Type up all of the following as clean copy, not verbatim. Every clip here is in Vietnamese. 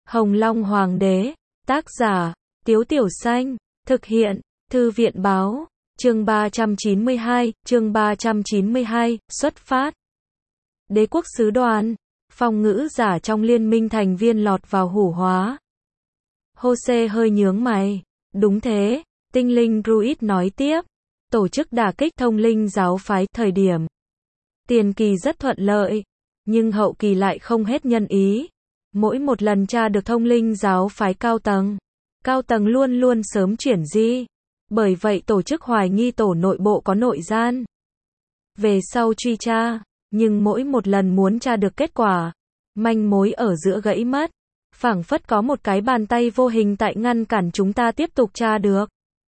Hồng Long Hoàng đế, tác giả, Tiếu Tiểu Xanh, thực hiện, Thư viện báo, chương 392, xuất phát. Đế quốc sứ đoàn, phong ngữ giả trong liên minh thành viên lọt vào hủ hóa. Jose hơi nhướng mày, đúng thế, tinh linh Druid nói tiếp, tổ chức đả kích thông linh giáo phái thời điểm. Tiền kỳ rất thuận lợi, nhưng hậu kỳ lại không hết nhân ý. Mỗi một lần tra được thông linh giáo phái cao tầng luôn luôn sớm chuyển di. Bởi vậy tổ chức hoài nghi tổ nội bộ có nội gian. Về sau truy tra, nhưng mỗi một lần muốn tra được kết quả, manh mối ở giữa gãy mất. Phảng phất có một cái bàn tay vô hình tại ngăn cản chúng ta tiếp tục tra được.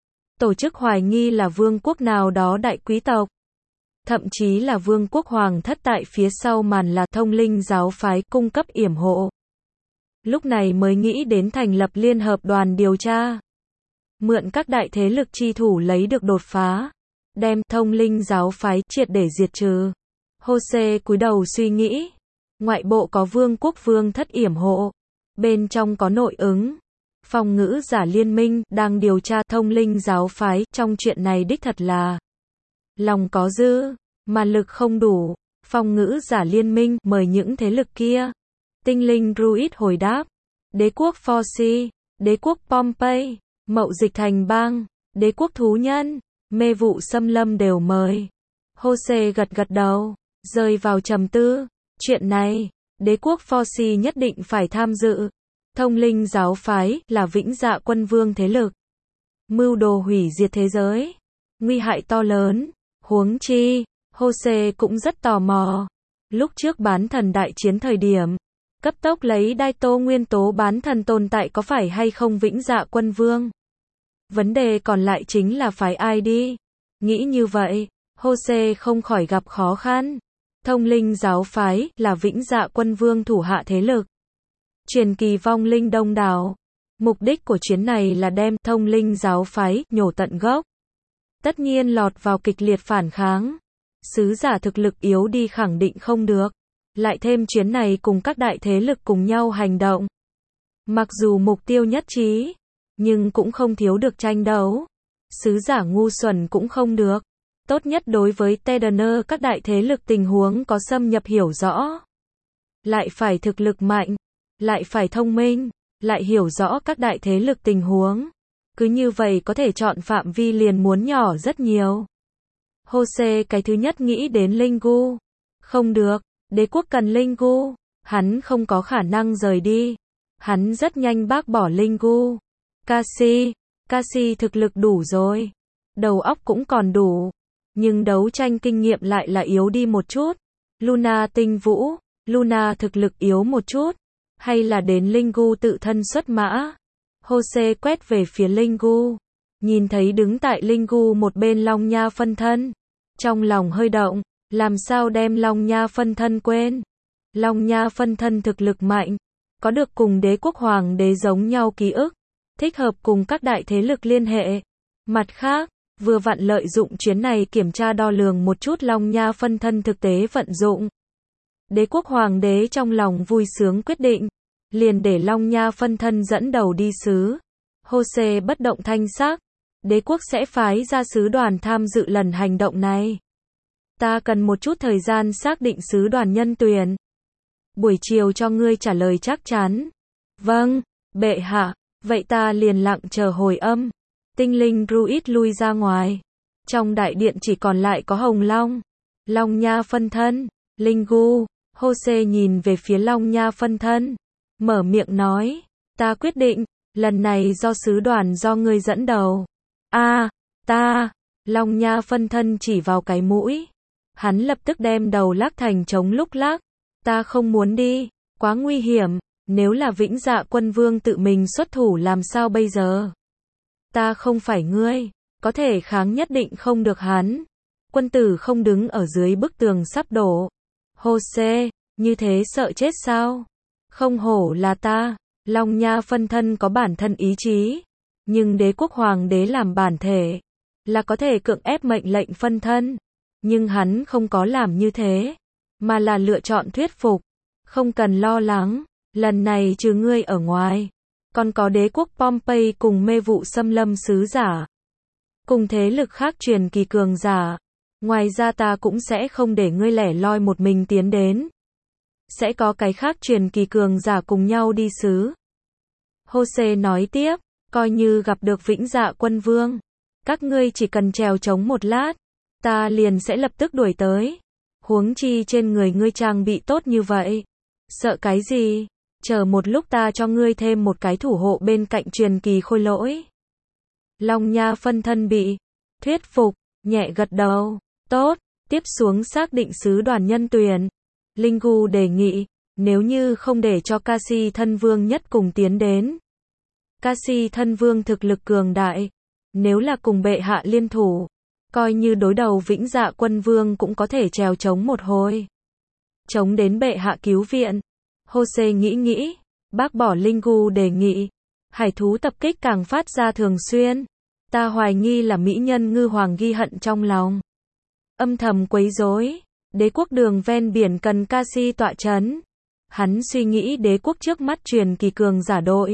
Tổ chức hoài nghi là vương quốc nào đó đại quý tộc. Thậm chí là vương quốc hoàng thất tại phía sau màn là thông linh giáo phái cung cấp yểm hộ. Lúc này mới nghĩ đến thành lập liên hợp đoàn điều tra. Mượn các đại thế lực chi thủ lấy được đột phá. Đem thông linh giáo phái triệt để diệt trừ. Jose cúi đầu suy nghĩ. Ngoại bộ có vương quốc vương thất yểm hộ. Bên trong có nội ứng. Phong ngữ giả liên minh đang điều tra thông linh giáo phái. Trong chuyện này đích thật là lòng có dư, mà lực không đủ. Phong ngữ giả liên minh mời những thế lực kia. Tinh linh Druid hồi đáp. Đế quốc Forci, đế quốc Pompey, Mậu Dịch Thành Bang, đế quốc thú nhân, mê vụ xâm lâm đều mời. Jose gật đầu, rơi vào trầm tư. Chuyện này, đế quốc Forci nhất định phải tham dự. Thông linh giáo phái là vĩnh dạ quân vương thế lực. Mưu đồ hủy diệt thế giới. Nguy hại to lớn. Huống chi, Jose cũng rất tò mò. Lúc trước bán thần đại chiến thời điểm, cấp tốc lấy đai tô nguyên tố bán thần tồn tại có phải hay không vĩnh dạ quân vương? Vấn đề còn lại chính là phải ai đi? Nghĩ như vậy, Jose không khỏi gặp khó khăn. Thông linh giáo phái là vĩnh dạ quân vương thủ hạ thế lực. Truyền kỳ vong linh đông đảo. Mục đích của chuyến này là đem thông linh giáo phái nhổ tận gốc. Tất nhiên lọt vào kịch liệt phản kháng. Sứ giả thực lực yếu đi khẳng định không được. Lại thêm chuyến này cùng các đại thế lực cùng nhau hành động. Mặc dù mục tiêu nhất trí, nhưng cũng không thiếu được tranh đấu. Sứ giả ngu xuẩn cũng không được. Tốt nhất đối với Tedaner các đại thế lực tình huống có xâm nhập hiểu rõ. Lại phải thực lực mạnh, lại phải thông minh, lại hiểu rõ các đại thế lực tình huống. Cứ như vậy có thể chọn phạm vi liền muốn nhỏ rất nhiều. Jose cái thứ nhất nghĩ đến Lingu. Không được, đế quốc cần Lingu. Hắn không có khả năng rời đi. Hắn rất nhanh bác bỏ Lingu. Cassie thực lực đủ rồi. Đầu óc cũng còn đủ. Nhưng đấu tranh kinh nghiệm lại là yếu đi một chút. Luna tinh vũ. Luna thực lực yếu một chút. Hay là đến Lingu tự thân xuất mã. Jose quét về phía Lingu. Nhìn thấy đứng tại Lingu một bên Long Nha phân thân. Trong lòng hơi động. Làm sao đem Long Nha phân thân quên. Long Nha phân thân thực lực mạnh. Có được cùng đế quốc hoàng đế giống nhau ký ức. Thích hợp cùng các đại thế lực liên hệ. Mặt khác, vừa vặn lợi dụng chuyến này kiểm tra đo lường một chút Long Nha phân thân thực tế vận dụng. Đế quốc hoàng đế trong lòng vui sướng quyết định. Liền để Long Nha phân thân dẫn đầu đi sứ. Jose bất động thanh sắc. Đế quốc sẽ phái ra sứ đoàn tham dự lần hành động này. Ta cần một chút thời gian xác định sứ đoàn nhân tuyển. Buổi chiều cho ngươi trả lời chắc chắn. Vâng, bệ hạ. Vậy ta liền lặng chờ hồi âm. Tinh linh Druid lui ra ngoài. Trong đại điện chỉ còn lại có Hồng Long. Long Nha phân thân. Lingu. Jose nhìn về phía Long Nha phân thân. Mở miệng nói. Ta quyết định. Lần này do sứ đoàn do ngươi dẫn đầu. Ta. Long Nha phân thân chỉ vào cái mũi. Hắn lập tức đem đầu lắc thành trống lúc lắc. Ta không muốn đi. Quá nguy hiểm. Nếu là vĩnh dạ quân vương tự mình xuất thủ làm sao bây giờ? Ta không phải ngươi. Có thể kháng nhất định không được hắn. Quân tử không đứng ở dưới bức tường sắp đổ. Jose, như thế sợ chết sao? Không hổ là ta. Long Nha phân thân có bản thân ý chí. Nhưng đế quốc hoàng đế làm bản thể. Là có thể cưỡng ép mệnh lệnh phân thân. Nhưng hắn không có làm như thế. Mà là lựa chọn thuyết phục. Không cần lo lắng. Lần này trừ ngươi ở ngoài, còn có đế quốc Pompey cùng mê vụ xâm lâm sứ giả. Cùng thế lực khác truyền kỳ cường giả. Ngoài ra ta cũng sẽ không để ngươi lẻ loi một mình tiến đến. Sẽ có cái khác truyền kỳ cường giả cùng nhau đi sứ. Jose nói tiếp, coi như gặp được Vĩnh Dạ Quân Vương. Các ngươi chỉ cần trèo trống một lát, ta liền sẽ lập tức đuổi tới. Huống chi trên người ngươi trang bị tốt như vậy. Sợ cái gì? Chờ một lúc ta cho ngươi thêm một cái thủ hộ bên cạnh truyền kỳ khôi lỗi. Long Nha phân thân bị thuyết phục, nhẹ gật đầu. Tốt, tiếp xuống xác định sứ đoàn nhân tuyển. Linh Gu đề nghị, nếu như không để cho Casi thân vương nhất cùng tiến đến. Casi thân vương thực lực cường đại. Nếu là cùng bệ hạ liên thủ, coi như đối đầu Vĩnh Dạ Quân Vương cũng có thể trèo trống một hồi. Chống đến bệ hạ cứu viện. Jose nghĩ, bác bỏ Linh Gu đề nghị. Hải thú tập kích càng phát ra thường xuyên. Ta hoài nghi là mỹ nhân ngư hoàng ghi hận trong lòng. Âm thầm quấy rối. Đế quốc đường ven biển cần Casi tọa chấn. Hắn suy nghĩ đế quốc trước mắt truyền kỳ cường giả đội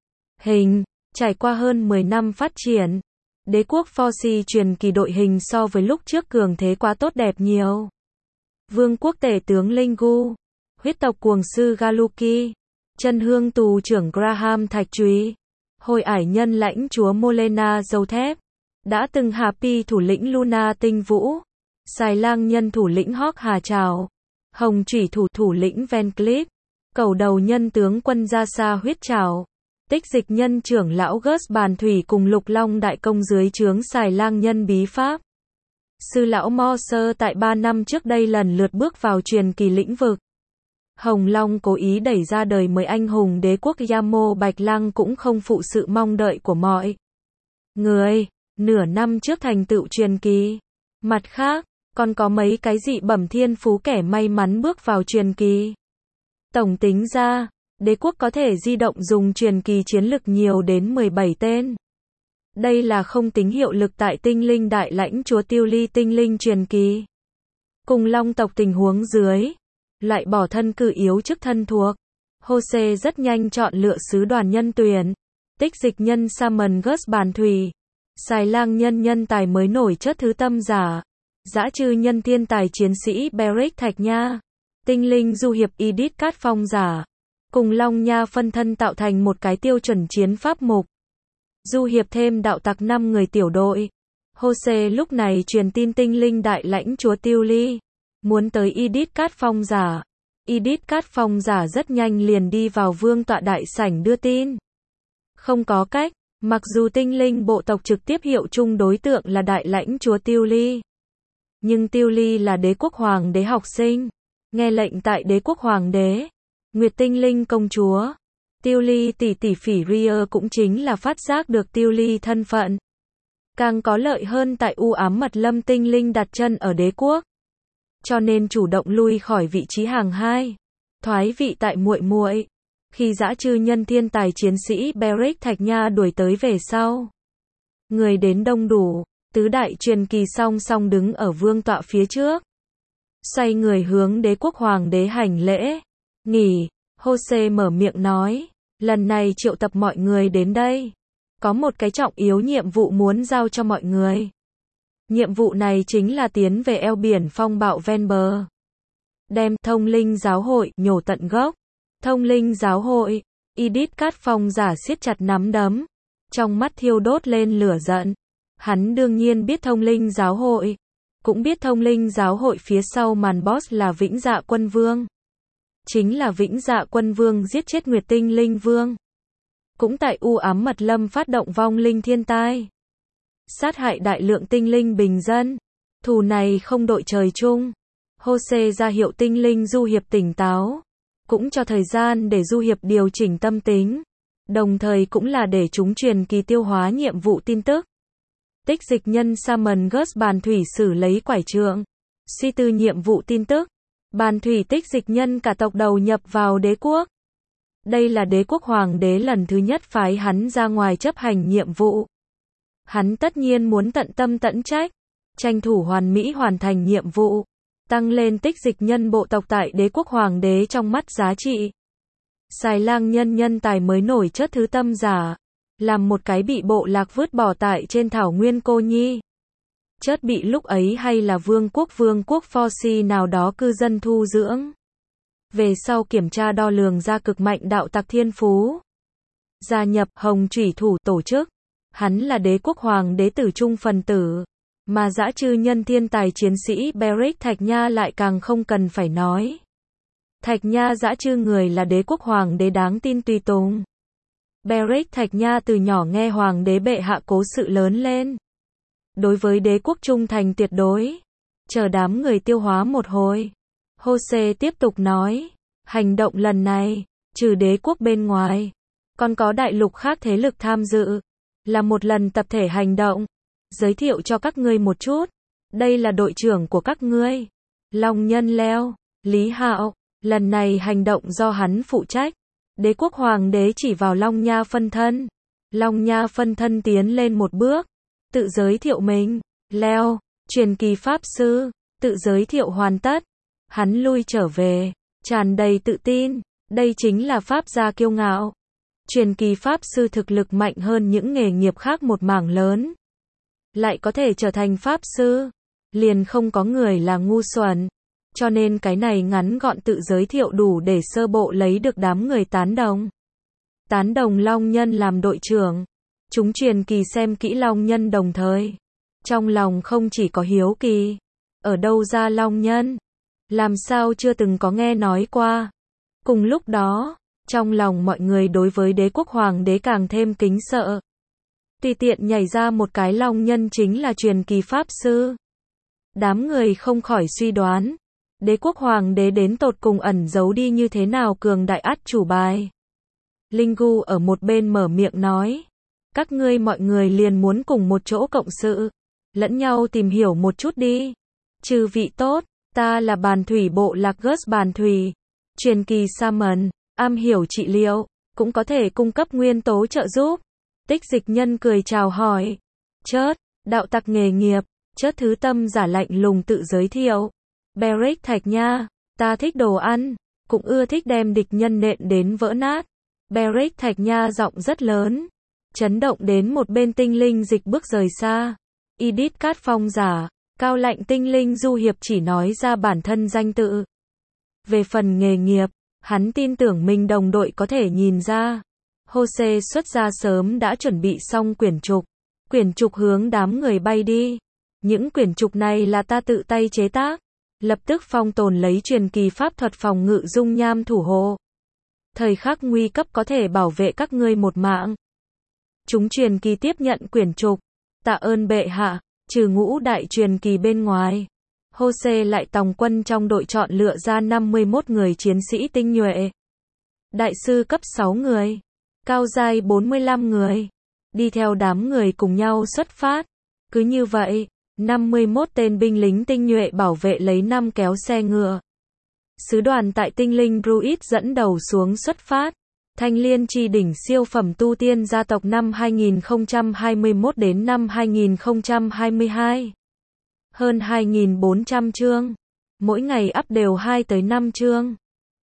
hình. Trải qua hơn 10 năm phát triển, đế quốc Forci truyền kỳ đội hình so với lúc trước cường thế quá tốt đẹp nhiều. Vương quốc tể tướng Linh Gu, huyết tộc cuồng sư Galuki, chân hương tù trưởng Graham Thạch Trúy, hồi ải nhân lãnh chúa Molena Dâu Thép, đã từng Happy thủ lĩnh Luna Tinh Vũ, xài lang nhân thủ lĩnh Hawk Hà Trào, hồng chủy thủ lĩnh Van Cleef, cầu đầu nhân tướng quân Gia Sa Huyết Trào. Tích dịch nhân trưởng lão Gus Bàn Thủy cùng Lục Long đại công dưới trướng xài lang nhân bí pháp. Sư lão Morser tại 3 năm trước đây lần lượt bước vào truyền kỳ lĩnh vực. Hồng Long cố ý đẩy ra đời mới anh hùng đế quốc Yamo Bạch Lăng cũng không phụ sự mong đợi của mọi người. Nửa năm trước thành tựu truyền kỳ. Mặt khác, còn có mấy cái dị bẩm thiên phú kẻ may mắn bước vào truyền kỳ. Tổng tính ra, đế quốc có thể di động dùng truyền kỳ chiến lực nhiều đến 17 tên. Đây là không tính hiệu lực tại tinh linh đại lãnh chúa Tiêu Ly tinh linh truyền kỳ. Cùng long tộc tình huống dưới, loại bỏ thân cử yếu chức thân thuộc. Jose rất nhanh chọn lựa sứ đoàn nhân tuyển. Tích dịch nhân Salmon Gus Bàn Thủy. Xài lang nhân nhân tài mới nổi chất thứ tâm giả. Dã trư nhân thiên tài chiến sĩ Beric Thạch Nha. Tinh linh du hiệp Edith Cát Phong giả. Cùng Long Nha phân thân tạo thành một cái tiêu chuẩn chiến pháp mục. Du hiệp thêm đạo tặc 5 người tiểu đội. Jose lúc này truyền tin tinh linh đại lãnh chúa Tiêu Ly. Muốn tới Edith Cát Phong giả. Edith Cát Phong giả rất nhanh liền đi vào vương tọa đại sảnh đưa tin. Không có cách, mặc dù tinh linh bộ tộc trực tiếp hiệu chung đối tượng là đại lãnh chúa Tiêu Ly. Nhưng Tiêu Ly là đế quốc hoàng đế học sinh. Nghe lệnh tại đế quốc hoàng đế. Nguyệt tinh linh công chúa. Tiêu Ly tỷ Phỉ Ria cũng chính là phát giác được Tiêu Ly thân phận. Càng có lợi hơn tại u ám mật lâm tinh linh đặt chân ở đế quốc. Cho nên chủ động lui khỏi vị trí hàng 2. Thoái vị tại muội muội. Khi dã trư nhân thiên tài chiến sĩ Beric Thạch Nha đuổi tới về sau. Người đến đông đủ, tứ đại truyền kỳ song song đứng ở vương tọa phía trước. Xoay người hướng đế quốc hoàng đế hành lễ. Nghỉ, Jose mở miệng nói, lần này triệu tập mọi người đến đây. Có một cái trọng yếu nhiệm vụ muốn giao cho mọi người. Nhiệm vụ này chính là tiến về eo biển phong bạo ven bờ. Đem thông linh giáo hội nhổ tận gốc. Thông linh giáo hội, Edith Cát Phong giả siết chặt nắm đấm. Trong mắt thiêu đốt lên lửa giận. Hắn đương nhiên biết thông linh giáo hội. Cũng biết thông linh giáo hội phía sau màn boss là Vĩnh Dạ Quân Vương. Chính là Vĩnh Dạ Quân Vương giết chết Nguyệt Tinh Linh Vương. Cũng tại u ám mật lâm phát động vong linh thiên tai. Sát hại đại lượng tinh linh bình dân. Thù này không đội trời chung. Jose ra hiệu tinh linh du hiệp tỉnh táo. Cũng cho thời gian để du hiệp điều chỉnh tâm tính. Đồng thời cũng là để chúng truyền kỳ tiêu hóa nhiệm vụ tin tức. Tích dịch nhân Salmon Gus Bàn Thủy xử lấy quải trượng. Suy tư nhiệm vụ tin tức. Bàn Thủy tích dịch nhân cả tộc đầu nhập vào đế quốc. Đây là đế quốc hoàng đế lần thứ nhất phái hắn ra ngoài chấp hành nhiệm vụ. Hắn tất nhiên muốn tận tâm tận trách, tranh thủ hoàn mỹ hoàn thành nhiệm vụ, tăng lên tích dịch nhân bộ tộc tại đế quốc hoàng đế trong mắt giá trị. Xài Lang nhân nhân tài mới nổi chất thứ tâm giả, làm một cái bị bộ lạc vứt bỏ tại trên thảo nguyên cô nhi. Chất bị lúc ấy hay là vương quốc Forsi nào đó cư dân thu dưỡng. Về sau kiểm tra đo lường ra cực mạnh đạo tặc thiên phú. Gia nhập Hồng Chủy Thủ tổ chức. Hắn là đế quốc hoàng đế tử trung phần tử. Mà dã chư nhân thiên tài chiến sĩ Beric Thạch Nha lại càng không cần phải nói. Thạch Nha dã chư người là đế quốc hoàng đế đáng tin tùy tùng. Beric Thạch Nha từ nhỏ nghe hoàng đế bệ hạ cố sự lớn lên. Đối với đế quốc trung thành tuyệt đối. Chờ đám người tiêu hóa một hồi. Jose tiếp tục nói. Hành động lần này, trừ đế quốc bên ngoài, còn có đại lục khác thế lực tham dự. Là một lần tập thể hành động. Giới thiệu cho các ngươi một chút. Đây là đội trưởng của các ngươi. Long Nhân Leo, Lý Hạo. Lần này hành động do hắn phụ trách. Đế quốc hoàng đế chỉ vào Long Nha phân thân. Long Nha phân thân tiến lên một bước. Tự giới thiệu mình. Leo, truyền kỳ pháp sư. Tự giới thiệu hoàn tất. Hắn lui trở về. Tràn đầy tự tin. Đây chính là pháp gia kiêu ngạo. Truyền kỳ pháp sư thực lực mạnh hơn những nghề nghiệp khác một mảng lớn. Lại có thể trở thành pháp sư. Liền không có người là ngu xuẩn. Cho nên cái này ngắn gọn tự giới thiệu đủ để sơ bộ lấy được đám người tán đồng. Tán đồng Long Nhân làm đội trưởng. Chúng truyền kỳ xem kỹ Long Nhân đồng thời. Trong lòng không chỉ có hiếu kỳ. Ở đâu ra Long Nhân? Làm sao chưa từng có nghe nói qua? Cùng lúc đó, trong lòng mọi người đối với đế quốc hoàng đế càng thêm kính sợ. Tùy tiện nhảy ra một cái Long Nhân chính là truyền kỳ pháp sư. Đám người không khỏi suy đoán. Đế quốc hoàng đế đến tột cùng ẩn giấu đi như thế nào cường đại át chủ bài. Linh Gu ở một bên mở miệng nói. Các ngươi mọi người liền muốn cùng một chỗ cộng sự. Lẫn nhau tìm hiểu một chút đi. Chư vị tốt, ta là bàn thủy bộ lạc Gus bàn thủy. Truyền kỳ Salmon, am hiểu trị liệu, cũng có thể cung cấp nguyên tố trợ giúp. Tích Dịch Nhân cười chào hỏi. Chớt, đạo tặc nghề nghiệp. Chớt thứ tâm giả lạnh lùng tự giới thiệu. Beric Thạch Nha, ta thích đồ ăn, cũng ưa thích đem địch nhân nện đến vỡ nát. Beric Thạch Nha giọng rất lớn, chấn động đến một bên tinh linh dịch bước rời xa. Edith Cát Phong giả, cao lạnh tinh linh du hiệp chỉ nói ra bản thân danh tự. Về phần nghề nghiệp, hắn tin tưởng mình đồng đội có thể nhìn ra. Jose xuất ra sớm đã chuẩn bị xong quyển trục. Quyển trục hướng đám người bay đi. Những quyển trục này là ta tự tay chế tác. Lập tức phong tồn lấy truyền kỳ pháp thuật phòng ngự dung nham thủ hộ. Thời khắc nguy cấp có thể bảo vệ các ngươi một mạng. Chúng truyền kỳ tiếp nhận quyển trục. Tạ ơn bệ hạ, trừ ngũ đại truyền kỳ bên ngoài. Jose lại tòng quân trong đội chọn lựa ra 51 người chiến sĩ tinh nhuệ. Đại sư cấp 6 người. Cao giai 45 người. Đi theo đám người cùng nhau xuất phát. Cứ như vậy. 51 tên binh lính tinh nhuệ bảo vệ lấy 5 kéo xe ngựa. Sứ đoàn tại tinh linh Druid dẫn đầu xuống xuất phát. Thanh Liên Chi đỉnh siêu phẩm tu tiên gia tộc năm 2021 đến năm 2022. Hơn 2.400 chương. Mỗi ngày up đều 2 tới 5 chương.